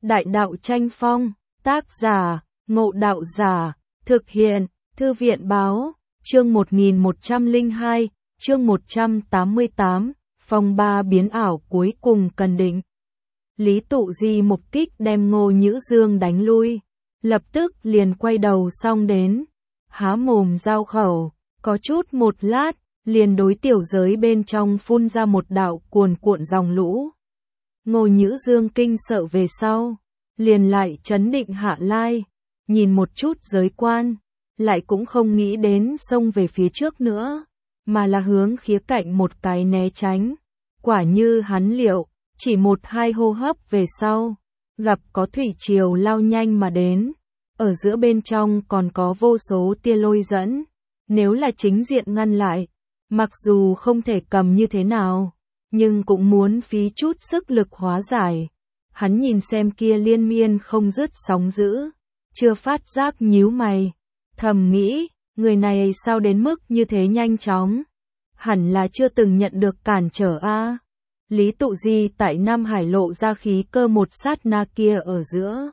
Đại đạo tranh phong, tác giả, Ngộ Đạo Giả, thực hiện, Thư viện báo, chương 1102, chương 188, phong ba biến ảo cuối cùng cần định. Lý Tụ Di mục kích đem Ngô Nhữ Dương đánh lui, lập tức liền quay đầu xong đến, há mồm giao khẩu, có chút một lát, liền đối tiểu giới bên trong phun ra một đạo cuồn cuộn dòng lũ. Ngô Nhữ Dương kinh sợ về sau, liền lại trấn định hạ lai, nhìn một chút giới quan, lại cũng không nghĩ đến xông về phía trước nữa, mà là hướng khía cạnh một cái né tránh. Quả như hắn liệu, chỉ một hai hô hấp về sau, gặp có thủy triều lao nhanh mà đến, ở giữa bên trong còn có vô số tia lôi dẫn, nếu là chính diện ngăn lại, mặc dù không thể cầm như thế nào, nhưng cũng muốn phí chút sức lực hóa giải. Hắn nhìn xem kia liên miên không dứt sóng dữ, chưa phát giác nhíu mày, thầm nghĩ, người này sao đến mức như thế nhanh chóng, hẳn là chưa từng nhận được cản trở a. Lý Tụ Di tại Nam Hải lộ ra khí cơ một sát na kia ở giữa,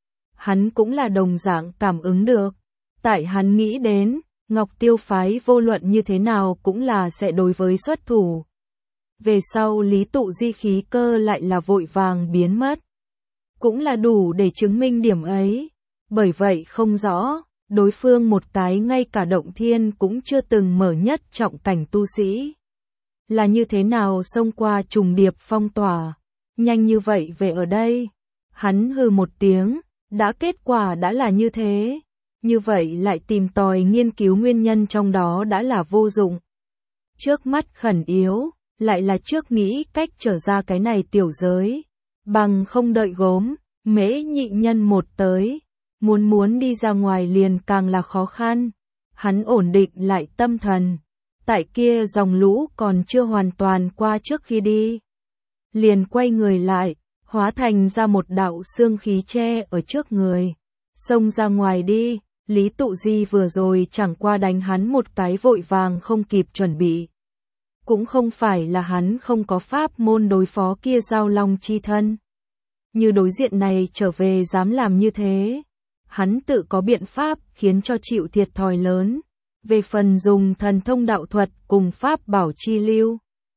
hắn cũng là đồng dạng cảm ứng được, tại hắn nghĩ đến, Ngọc Tiêu phái vô luận như thế nào cũng là sẽ đối với xuất thủ. Về sau Lý Tụ Di khí cơ lại là vội vàng biến mất, cũng là đủ để chứng minh điểm ấy. Bởi vậy không rõ, đối phương một cái ngay cả động thiên cũng chưa từng mở nhất trọng cảnh tu sĩ, là như thế nào xông qua trùng điệp phong tỏa, nhanh như vậy về ở đây. Hắn hừ một tiếng, đã kết quả đã là như thế, như vậy lại tìm tòi nghiên cứu nguyên nhân trong đó đã là vô dụng. Trước mắt khẩn yếu, lại là trước nghĩ cách trở ra cái này tiểu giới, bằng không đợi gốm, Mễ nhị nhân một tới, muốn đi ra ngoài liền càng là khó khăn. Hắn ổn định lại tâm thần, tại kia dòng lũ còn chưa hoàn toàn qua trước khi đi, liền quay người lại, hóa thành ra một đạo xương khí che ở trước người, xông ra ngoài đi. Lý Tụ Di vừa rồi chẳng qua đánh hắn một cái vội vàng không kịp chuẩn bị, cũng không phải là hắn không có pháp môn đối phó kia giao long chi thân. Như đối diện này trở về dám làm như thế, hắn tự có biện pháp khiến cho chịu thiệt thòi lớn. Về phần dùng thần thông đạo thuật cùng pháp bảo chi lưu,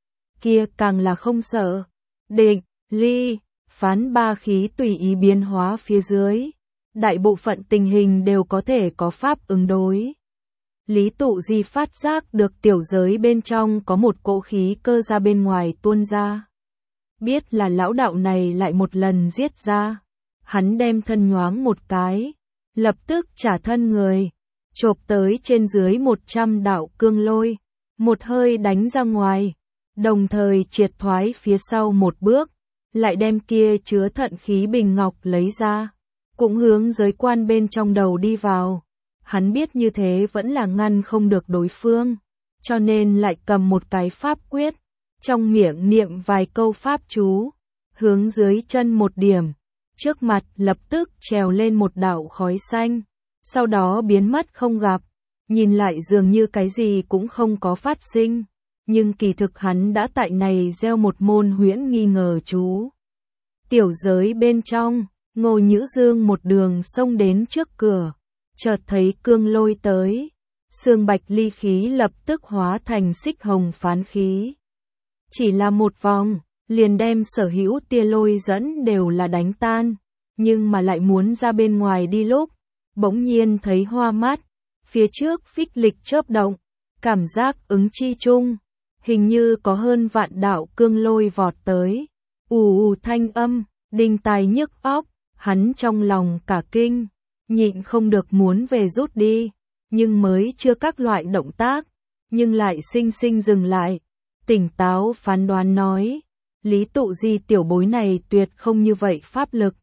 kia càng là không sợ. Định, ly, phán ba khí tùy ý biến hóa phía dưới, đại bộ phận tình hình đều có thể có pháp ứng đối. Lý Tụ Di phát giác được tiểu giới bên trong có một cỗ khí cơ ra bên ngoài tuôn ra. Biết là lão đạo này lại một lần giết ra. Hắn đem thân nhoáng một cái, lập tức trả thân người, chộp tới trên dưới 100 đạo cương lôi, một hơi đánh ra ngoài, đồng thời triệt thoái phía sau một bước, lại đem kia chứa thận khí bình ngọc lấy ra, cũng hướng giới quan bên trong đầu đi vào. Hắn biết như thế vẫn là ngăn không được đối phương, cho nên lại cầm một cái pháp quyết, trong miệng niệm vài câu pháp chú, hướng dưới chân một điểm, trước mặt lập tức trèo lên một đạo khói xanh, sau đó biến mất không gặp. Nhìn lại dường như cái gì cũng không có phát sinh, nhưng kỳ thực hắn đã tại này gieo một môn huyễn nghi ngờ chú. Tiểu giới bên trong, Ngô Nhữ Dương một đường xông đến trước cửa, chợt thấy cương lôi tới, xương bạch ly khí lập tức hóa thành xích hồng phán khí. Chỉ là một vòng, liền đem sở hữu tia lôi dẫn đều là đánh tan, nhưng mà lại muốn ra bên ngoài đi lúc, bỗng nhiên thấy hoa mắt, phía trước phích lịch chớp động, cảm giác ứng chi chung, hình như có hơn vạn đạo cương lôi vọt tới, ù thanh âm, đinh tai nhức óc. Hắn trong lòng cả kinh, nhịn không được muốn về rút đi, nhưng mới chưa các loại động tác, nhưng lại sinh sinh dừng lại, tỉnh táo phán đoán nói, Lý Tụ Di tiểu bối này tuyệt không như vậy pháp lực.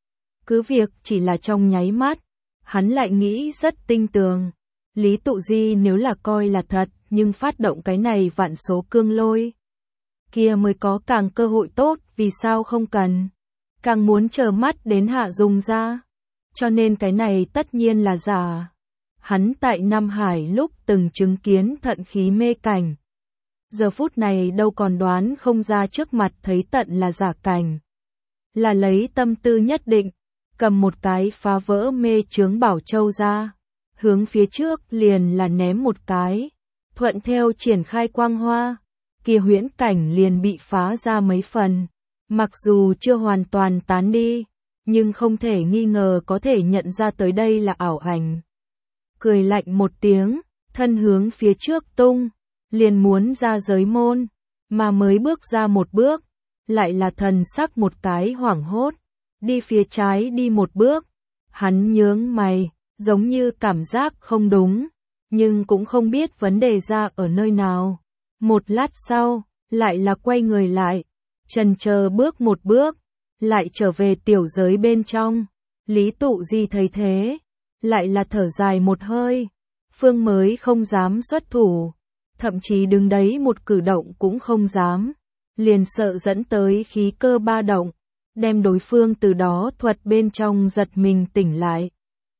Cứ việc chỉ là trong nháy mắt, hắn lại nghĩ rất tinh tường, Lý Tụ Di nếu là coi là thật, nhưng phát động cái này vạn số cương lôi, kia mới có càng cơ hội tốt, vì sao không cần. Càng muốn chờ mắt đến hạ dùng ra, cho nên cái này tất nhiên là giả. Hắn tại Nam Hải lúc từng chứng kiến thận khí mê cảnh, giờ phút này đâu còn đoán không ra trước mặt thấy tận là giả cảnh. là lấy tâm tư nhất định, cầm một cái phá vỡ mê chướng bảo châu ra, hướng phía trước liền là ném một cái, thuận theo triển khai quang hoa, kia huyễn cảnh liền bị phá ra mấy phần, mặc dù chưa hoàn toàn tán đi, nhưng không thể nghi ngờ có thể nhận ra tới đây là ảo ảnh. Cười lạnh một tiếng, thân hướng phía trước tung, liền muốn ra giới môn, mà mới bước ra một bước, lại là thần sắc một cái hoảng hốt, đi phía trái đi một bước, hắn nhướng mày, giống như cảm giác không đúng, nhưng cũng không biết vấn đề ra ở nơi nào. Một lát sau, lại là quay người lại, chần chờ bước một bước, lại trở về tiểu giới bên trong. Lý Tụ Di thấy thế, lại là thở dài một hơi, phương mới không dám xuất thủ, thậm chí đứng đấy một cử động cũng không dám, liền sợ dẫn tới khí cơ ba động, đem đối phương từ đó thuật bên trong giật mình tỉnh lại.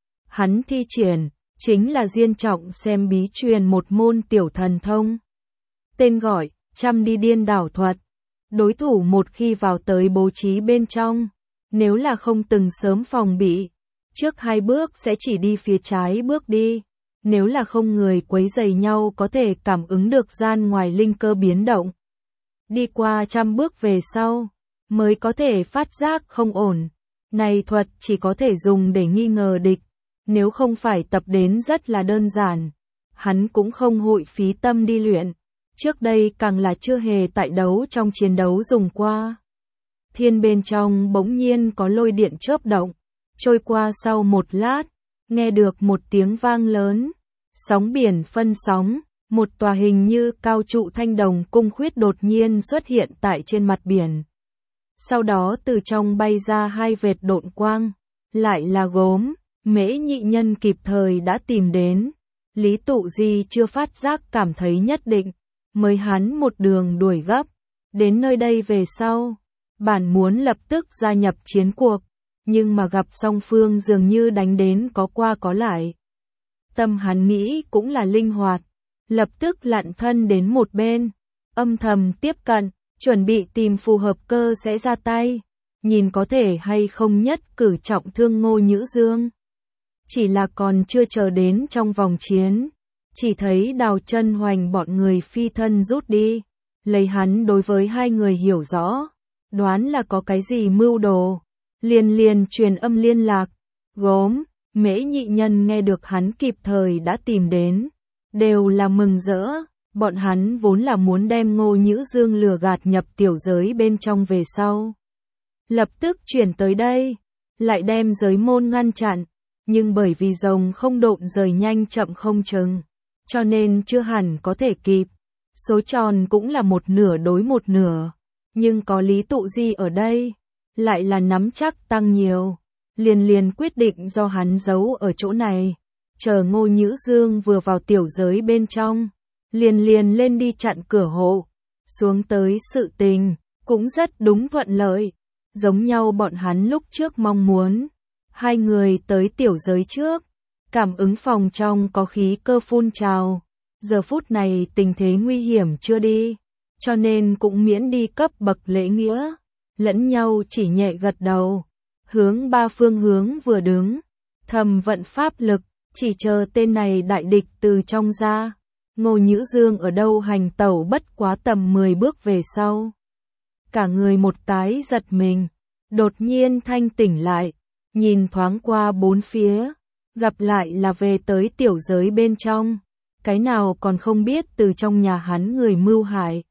Hắn thi triển, chính là Diên Trọng xem bí truyền một môn tiểu thần thông. Tên gọi, trăm đi điên đảo thuật. Đối thủ một khi vào tới bố trí bên trong, nếu là không từng sớm phòng bị, trước hai bước sẽ chỉ đi phía trái bước đi. Nếu là không người quấy rầy nhau có thể cảm ứng được gian ngoài linh cơ biến động. Đi qua trăm bước về sau, mới có thể phát giác không ổn. Này thuật chỉ có thể dùng để nghi ngờ địch, nếu không phải tập đến rất là đơn giản. Hắn cũng không hội phí tâm đi luyện, trước đây càng là chưa hề tại đấu trong chiến đấu dùng qua. Thiên bên trong bỗng nhiên có lôi điện chớp động, trôi qua sau một lát, nghe được một tiếng vang lớn, sóng biển phân sóng, một tòa hình như cao trụ thanh đồng cung khuyết đột nhiên xuất hiện tại trên mặt biển. Sau đó từ trong bay ra hai vệt độn quang, lại là Gốm, Mễ nhị nhân kịp thời đã tìm đến. Lý Tụ Di chưa phát giác cảm thấy nhất định, mới hắn một đường đuổi gấp, đến nơi đây về sau, bản muốn lập tức gia nhập chiến cuộc, nhưng mà gặp song phương dường như đánh đến có qua có lại. Tâm hắn nghĩ cũng là linh hoạt, lập tức lặn thân đến một bên, âm thầm tiếp cận, chuẩn bị tìm phù hợp cơ sẽ ra tay, nhìn có thể hay không nhất cử trọng thương Ngô Nhữ Dương. Chỉ là còn chưa chờ đến trong vòng chiến, chỉ thấy Đào Chân Hoành bọn người phi thân rút đi, lấy hắn đối với hai người hiểu rõ, đoán là có cái gì mưu đồ, liền truyền âm liên lạc. Gốm, Mễ nhị nhân nghe được hắn kịp thời đã tìm đến, đều là mừng rỡ, bọn hắn vốn là muốn đem Ngô Nhữ Dương lừa gạt nhập tiểu giới bên trong về sau. Lập tức chuyển tới đây, lại đem giới môn ngăn chặn, nhưng bởi vì rồng không độn rời nhanh chậm không chừng, cho nên chưa hẳn có thể kịp. Số tròn cũng là một nửa đối một nửa, nhưng có Lý Tụ Di ở đây, lại là nắm chắc tăng nhiều. Liền quyết định do hắn giấu ở chỗ này, chờ Ngô Nhữ Dương vừa vào tiểu giới bên trong, liền lên đi chặn cửa hộ, xuống tới sự tình, cũng rất đúng thuận lợi, giống nhau bọn hắn lúc trước mong muốn. Hai người tới tiểu giới trước, cảm ứng phòng trong có khí cơ phun trào, giờ phút này tình thế nguy hiểm chưa đi, cho nên cũng miễn đi cấp bậc lễ nghĩa, lẫn nhau chỉ nhẹ gật đầu. Hướng ba phương hướng vừa đứng, thầm vận pháp lực, chỉ chờ tên này đại địch từ trong ra. Ngô Nhữ Dương ở đâu hành tẩu bất quá tầm 10 bước về sau. Cả người một cái giật mình, đột nhiên thanh tỉnh lại, nhìn thoáng qua bốn phía, gặp lại là về tới tiểu giới bên trong, cái nào còn không biết từ trong nhà hắn người mưu hại.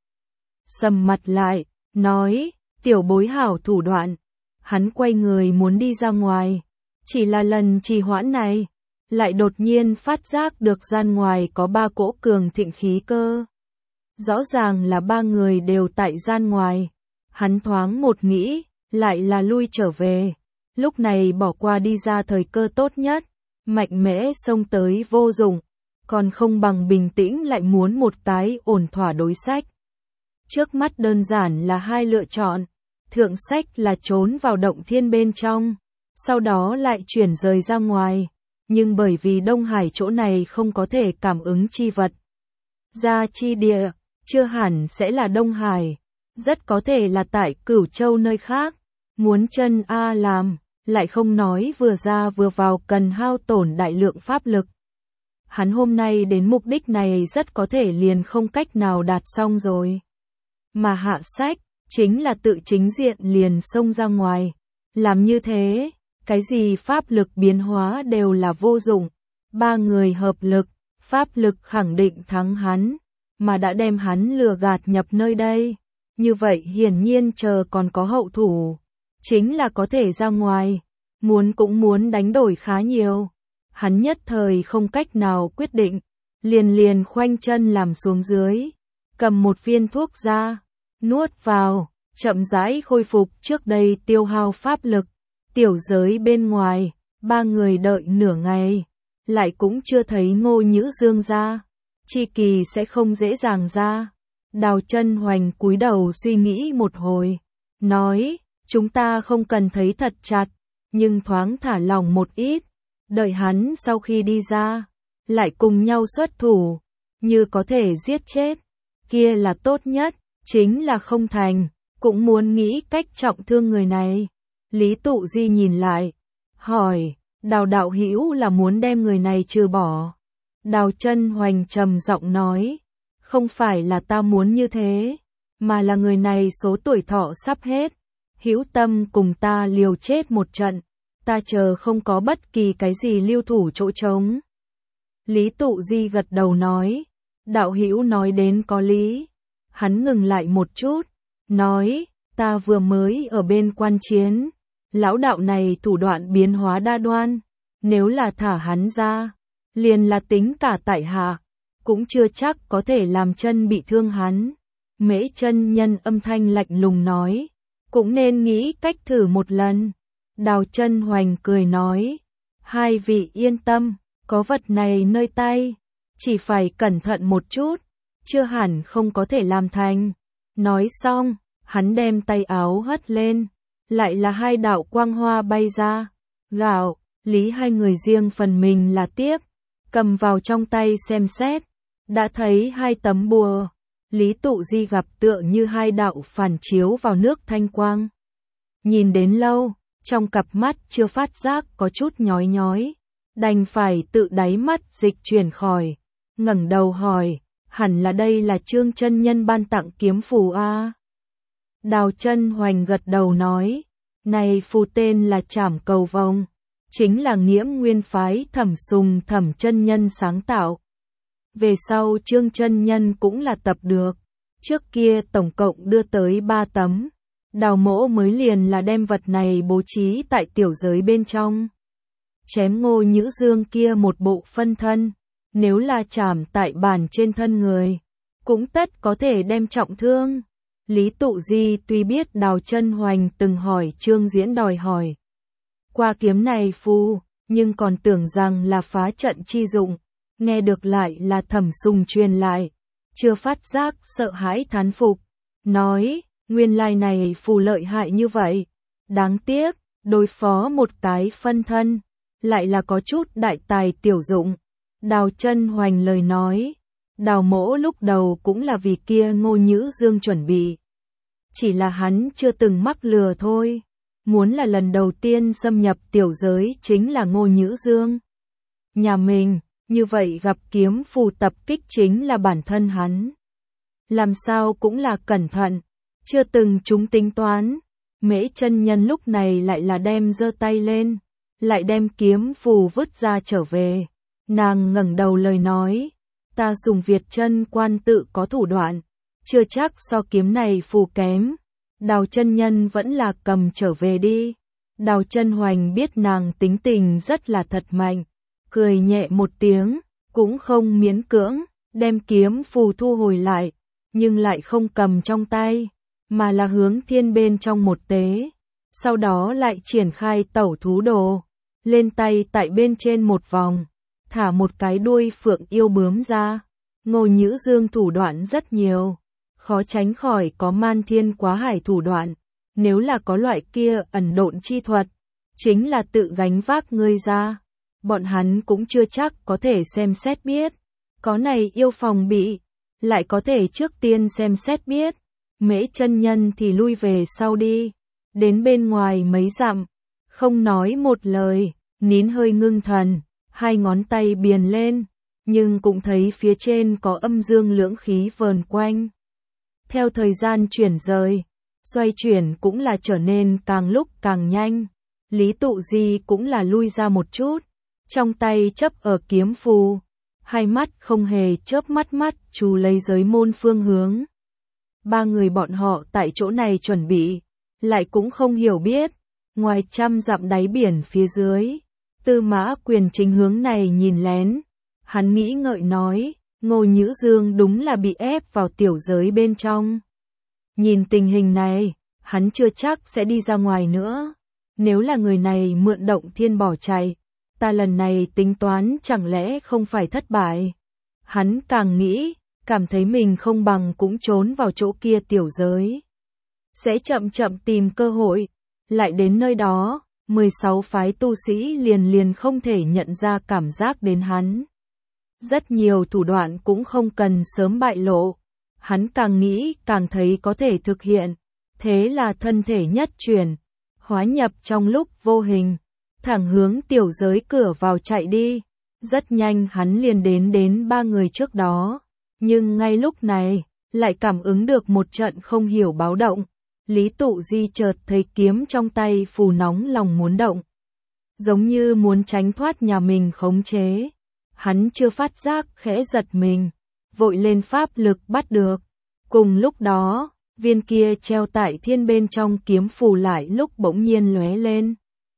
Sầm mặt lại, nói, tiểu bối hảo thủ đoạn. Hắn quay người muốn đi ra ngoài, chỉ là lần trì hoãn này, lại đột nhiên phát giác được gian ngoài có ba cỗ cường thịnh khí cơ. Rõ ràng là ba người đều tại gian ngoài, hắn thoáng một nghĩ, lại là lui trở về, lúc này bỏ qua đi ra thời cơ tốt nhất, mạnh mẽ xông tới vô dụng, còn không bằng bình tĩnh lại muốn một cái ổn thỏa đối sách. Trước mắt đơn giản là hai lựa chọn. Thượng sách là trốn vào động thiên bên trong, sau đó lại chuyển rời ra ngoài, nhưng bởi vì Đông Hải chỗ này không có thể cảm ứng chi vật. Ra chi địa, chưa hẳn sẽ là Đông Hải, rất có thể là tại Cửu Châu nơi khác, muốn chân A làm, lại không nói vừa ra vừa vào cần hao tổn đại lượng pháp lực. Hắn hôm nay đến mục đích này rất có thể liền không cách nào đạt xong rồi. Mà hạ sách, chính là tự chính diện liền xông ra ngoài. Làm như thế, cái gì pháp lực biến hóa đều là vô dụng. Ba người hợp lực, pháp lực khẳng định thắng hắn, mà đã đem hắn lừa gạt nhập nơi đây. Như vậy hiển nhiên chờ còn có hậu thủ, chính là có thể ra ngoài, muốn cũng muốn đánh đổi khá nhiều. Hắn nhất thời không cách nào quyết định, liền khoanh chân làm xuống dưới, cầm một viên thuốc ra, nuốt vào, chậm rãi khôi phục trước đây tiêu hao pháp lực. Tiểu giới bên ngoài, ba người đợi nửa ngày, lại cũng chưa thấy Ngô Nhữ Dương ra. Chi Kỳ sẽ không dễ dàng ra. Đào Chân Hoành cúi đầu suy nghĩ một hồi, nói, chúng ta không cần thấy thật chặt, nhưng thoáng thả lòng một ít, đợi hắn sau khi đi ra, lại cùng nhau xuất thủ, như có thể giết chết, kia là tốt nhất, chính là không thành, cũng muốn nghĩ cách trọng thương người này. Lý Tụ Di nhìn lại, hỏi, Đào đạo hữu là muốn đem người này trừ bỏ. Đào Chân Hoành trầm giọng nói, không phải là ta muốn như thế, mà là người này số tuổi thọ sắp hết, hữu tâm cùng ta liều chết một trận, ta chờ không có bất kỳ cái gì lưu thủ chỗ trống. Lý Tụ Di gật đầu nói, đạo hữu nói đến có lý. Hắn ngừng lại một chút, nói, ta vừa mới ở bên quan chiến, lão đạo này thủ đoạn biến hóa đa đoan, nếu là thả hắn ra, liền là tính cả tại hạ, cũng chưa chắc có thể làm chân bị thương hắn. Mễ chân nhân âm thanh lạnh lùng nói, cũng nên nghĩ cách thử một lần. Đào Chân Hoành cười nói, hai vị yên tâm, có vật này nơi tay, chỉ phải cẩn thận một chút, chưa hẳn không có thể làm thành. Nói xong, hắn đem tay áo hất lên, lại là hai đạo quang hoa bay ra. Gạo, Lý hai người riêng phần mình là tiếp, cầm vào trong tay xem xét, đã thấy hai tấm bùa. Lý Tụ Di gặp tựa như hai đạo phản chiếu vào nước thanh quang. Nhìn đến lâu, trong cặp mắt chưa phát giác có chút nhói nhói, đành phải tự đáy mắt dịch chuyển khỏi, ngẩng đầu hỏi, hẳn là đây là Trương chân nhân ban tặng kiếm phù a? Đào Chân Hoành gật đầu nói, này phù tên là Trảm Cầu Vồng, chính là Nghiễm Nguyên phái Thẩm Sùng Thẩm chân nhân sáng tạo. Về sau Trương chân nhân cũng là tập được, trước kia tổng cộng đưa tới 3 tấm, Đào mỗ mới liền là đem vật này bố trí tại tiểu giới bên trong. Chém Ngô Nhữ Dương kia một bộ phân thân, nếu là chảm tại bản trên thân người, cũng tất có thể đem trọng thương. Lý Tụ Di tuy biết Đào Chân Hoành từng hỏi Trương Diễn đòi hỏi qua kiếm này phù, nhưng còn tưởng rằng là phá trận chi dụng, nghe được lại là Thẩm Sùng truyền lại, chưa phát giác sợ hãi thán phục, nói, nguyên lai này phù lợi hại như vậy, đáng tiếc, đối phó một cái phân thân, lại là có chút đại tài tiểu dụng. Đào Chân Hoành lời nói, Đào mỗ lúc đầu cũng là vì kia Ngô Nhữ Dương chuẩn bị, chỉ là hắn chưa từng mắc lừa thôi, muốn là lần đầu tiên xâm nhập tiểu giới chính là Ngô Nhữ Dương nhà mình, như vậy gặp kiếm phù tập kích chính là bản thân hắn, làm sao cũng là cẩn thận, chưa từng chúng tính toán. Mễ chân nhân lúc này lại là đem giơ tay lên, lại đem kiếm phù vứt ra trở về. Nàng ngẩng đầu lời nói, ta dùng Việt chân quan tự có thủ đoạn, chưa chắc so kiếm này phù kém. Đào chân nhân vẫn là cầm trở về đi. Đào Chân Hoành biết nàng tính tình rất là thật mạnh, cười nhẹ một tiếng, cũng không miễn cưỡng, đem kiếm phù thu hồi lại, nhưng lại không cầm trong tay, mà là hướng thiên bên trong một tế, sau đó lại triển khai tẩu thú đồ, lên tay tại bên trên một vòng, thả một cái đuôi phượng yêu bướm ra. Ngô Nhữ Dương thủ đoạn rất nhiều, khó tránh khỏi có man thiên quá hải thủ đoạn, nếu là có loại kia ẩn độn chi thuật, chính là tự gánh vác ngươi ra, bọn hắn cũng chưa chắc có thể xem xét biết, có này yêu phòng bị, lại có thể trước tiên xem xét biết. Mễ chân nhân thì lui về sau đi, đến bên ngoài mấy dặm, không nói một lời, nín hơi ngưng thần, hai ngón tay biền lên, nhưng cũng thấy phía trên có âm dương lưỡng khí vờn quanh. Theo thời gian chuyển rời, xoay chuyển cũng là trở nên càng lúc càng nhanh, Lý Tụ Di cũng là lui ra một chút, trong tay chấp ở kiếm phù, hai mắt không hề chớp mắt chú lấy giới môn phương hướng. Ba người bọn họ tại chỗ này chuẩn bị, lại cũng không hiểu biết, ngoài trăm dặm đáy biển phía dưới, Tư Mã Quyền chính hướng này nhìn lén, hắn nghĩ ngợi nói, Ngô Nhữ Dương đúng là bị ép vào tiểu giới bên trong. Nhìn tình hình này, hắn chưa chắc sẽ đi ra ngoài nữa, nếu là người này mượn động thiên bỏ chạy, ta lần này tính toán chẳng lẽ không phải thất bại. Hắn càng nghĩ, cảm thấy mình không bằng cũng trốn vào chỗ kia tiểu giới. Sẽ chậm chậm tìm cơ hội, lại đến nơi đó, 16 phái tu sĩ liền không thể nhận ra cảm giác đến hắn. Rất nhiều thủ đoạn cũng không cần sớm bại lộ, hắn càng nghĩ càng thấy có thể thực hiện, thế là thân thể nhất chuyển, hóa nhập trong lúc vô hình, thẳng hướng tiểu giới cửa vào chạy đi. Rất nhanh hắn liền đến ba người trước đó, nhưng ngay lúc này, lại cảm ứng được một trận không hiểu báo động. Lý Tụ Di chợt thấy kiếm trong tay phù nóng lòng muốn động, giống như muốn tránh thoát nhà mình khống chế. Hắn chưa phát giác khẽ giật mình, vội lên pháp lực bắt được. Cùng lúc đó, viên kia treo tại thiên bên trong kiếm phù lại lúc bỗng nhiên lóe lên.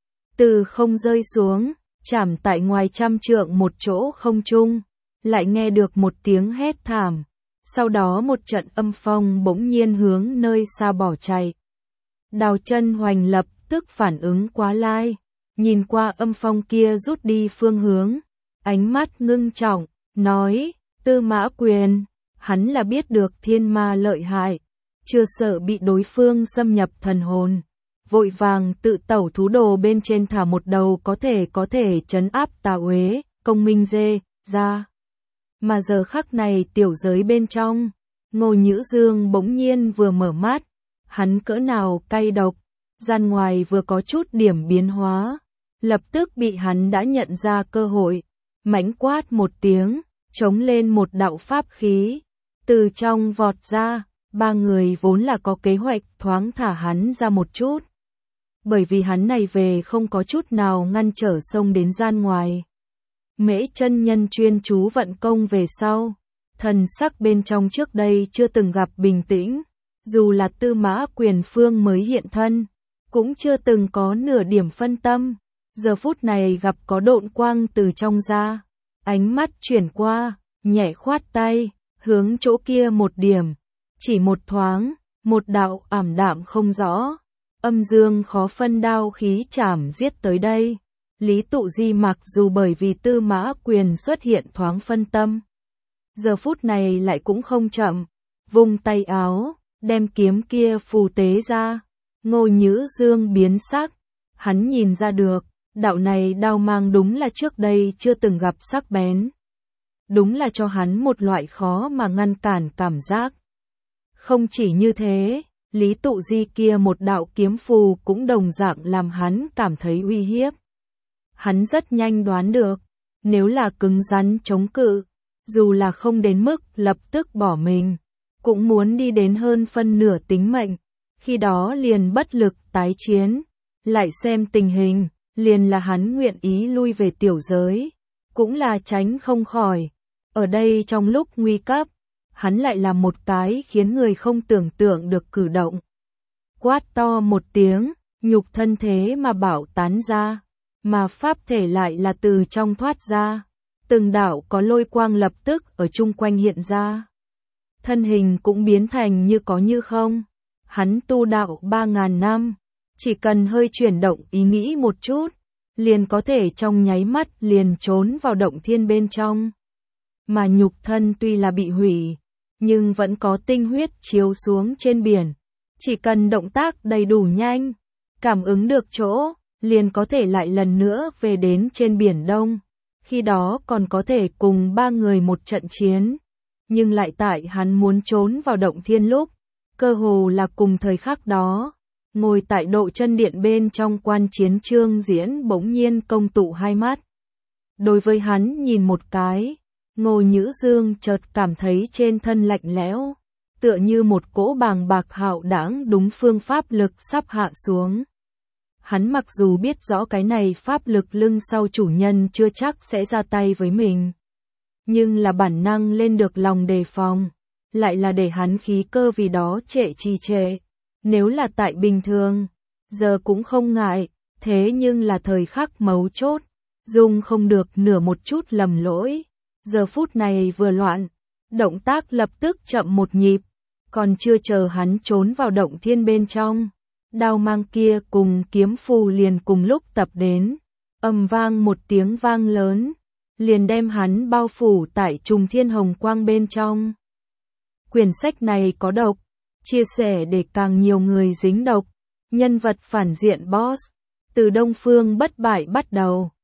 Từ không rơi xuống, chạm tại ngoài trăm trượng một chỗ không trung, lại nghe được một tiếng hét thảm. Sau đó một trận âm phong bỗng nhiên hướng nơi xa bỏ chạy. Đào Chân Hoành lập tức phản ứng quá lai, nhìn qua âm phong kia rút đi phương hướng, ánh mắt ngưng trọng, nói, Tư Mã Quyền, hắn là biết được thiên ma lợi hại, chưa sợ bị đối phương xâm nhập thần hồn, vội vàng tự tẩu thú đồ bên trên thả một đầu có thể trấn áp tà uế, công minh dê, ra. Mà giờ khắc này tiểu giới bên trong, Ngô Nhữ Dương bỗng nhiên vừa mở mắt, hắn cỡ nào cay độc, gian ngoài vừa có chút điểm biến hóa, lập tức bị hắn đã nhận ra cơ hội, mãnh quát một tiếng, chống lên một đạo pháp khí, từ trong vọt ra. Ba người vốn là có kế hoạch thoáng thả hắn ra một chút, bởi vì hắn này về không có chút nào ngăn trở xông đến gian ngoài. Mễ chân nhân chuyên chú vận công về sau, thần sắc bên trong trước đây chưa từng gặp bình tĩnh, dù là Tư Mã Quyền phương mới hiện thân, cũng chưa từng có nửa điểm phân tâm, giờ phút này gặp có độn quang từ trong ra, ánh mắt chuyển qua, nhẹ khoát tay, hướng chỗ kia một điểm, chỉ một thoáng, một đạo ảm đạm không rõ, âm dương khó phân đao khí chảm giết tới đây. Lý Tụ Di mặc dù bởi vì Tư Mã Quyền xuất hiện thoáng phân tâm, giờ phút này lại cũng không chậm, vung tay áo, đem kiếm kia phù tế ra. Ngô Nhữ Dương biến sắc, hắn nhìn ra được, đạo này đao mang đúng là trước đây chưa từng gặp sắc bén. Đúng là cho hắn một loại khó mà ngăn cản cảm giác. Không chỉ như thế, Lý Tụ Di kia một đạo kiếm phù cũng đồng dạng làm hắn cảm thấy uy hiếp. Hắn rất nhanh đoán được, nếu là cứng rắn chống cự, dù là không đến mức lập tức bỏ mình, cũng muốn đi đến hơn phân nửa tính mệnh, khi đó liền bất lực tái chiến. Lại xem tình hình, liền là hắn nguyện ý lui về tiểu giới, cũng là tránh không khỏi. Ở đây trong lúc nguy cấp, hắn lại làm một cái khiến người không tưởng tượng được cử động. Quát to một tiếng, nhục thân thế mà bảo tán ra, mà pháp thể lại là từ trong thoát ra. Từng đạo có lôi quang lập tức ở chung quanh hiện ra. Thân hình cũng biến thành như có như không. Hắn tu đạo 3.000 năm, chỉ cần hơi chuyển động ý nghĩ một chút, liền có thể trong nháy mắt liền trốn vào động thiên bên trong. Mà nhục thân tuy là bị hủy, nhưng vẫn có tinh huyết chiếu xuống trên biển. Chỉ cần động tác đầy đủ nhanh, cảm ứng được chỗ, liền có thể lại lần nữa về đến trên biển Đông. Khi đó còn có thể cùng ba người một trận chiến. Nhưng lại tại hắn muốn trốn vào động thiên lúc, cơ hồ là cùng thời khắc đó, Ngồi tại độ chân điện bên trong quan chiến Trương Diễn bỗng nhiên công tụ hai mắt. Đối với hắn nhìn một cái, Ngô Nhữ Dương chợt cảm thấy trên thân lạnh lẽo, tựa như một cỗ bàng bạc hạo đãng đúng phương pháp lực sắp hạ xuống. Hắn mặc dù biết rõ cái này pháp lực lưng sau chủ nhân chưa chắc sẽ ra tay với mình, nhưng là bản năng lên được lòng đề phòng, lại là để hắn khí cơ vì đó trệ trì trệ. Nếu là tại bình thường, giờ cũng không ngại, thế nhưng là thời khắc mấu chốt, dùng không được nửa một chút lầm lỗi. Giờ phút này vừa loạn, động tác lập tức chậm một nhịp, còn chưa chờ hắn trốn vào động thiên bên trong, đao mang kia cùng kiếm phù liền cùng lúc tập đến, ầm vang một tiếng vang lớn, liền đem hắn bao phủ tại trùng thiên hồng quang bên trong. Quyển sách này có độc, chia sẻ để càng nhiều người dính độc. Nhân vật phản diện boss, từ Đông Phương Bất Bại bắt đầu.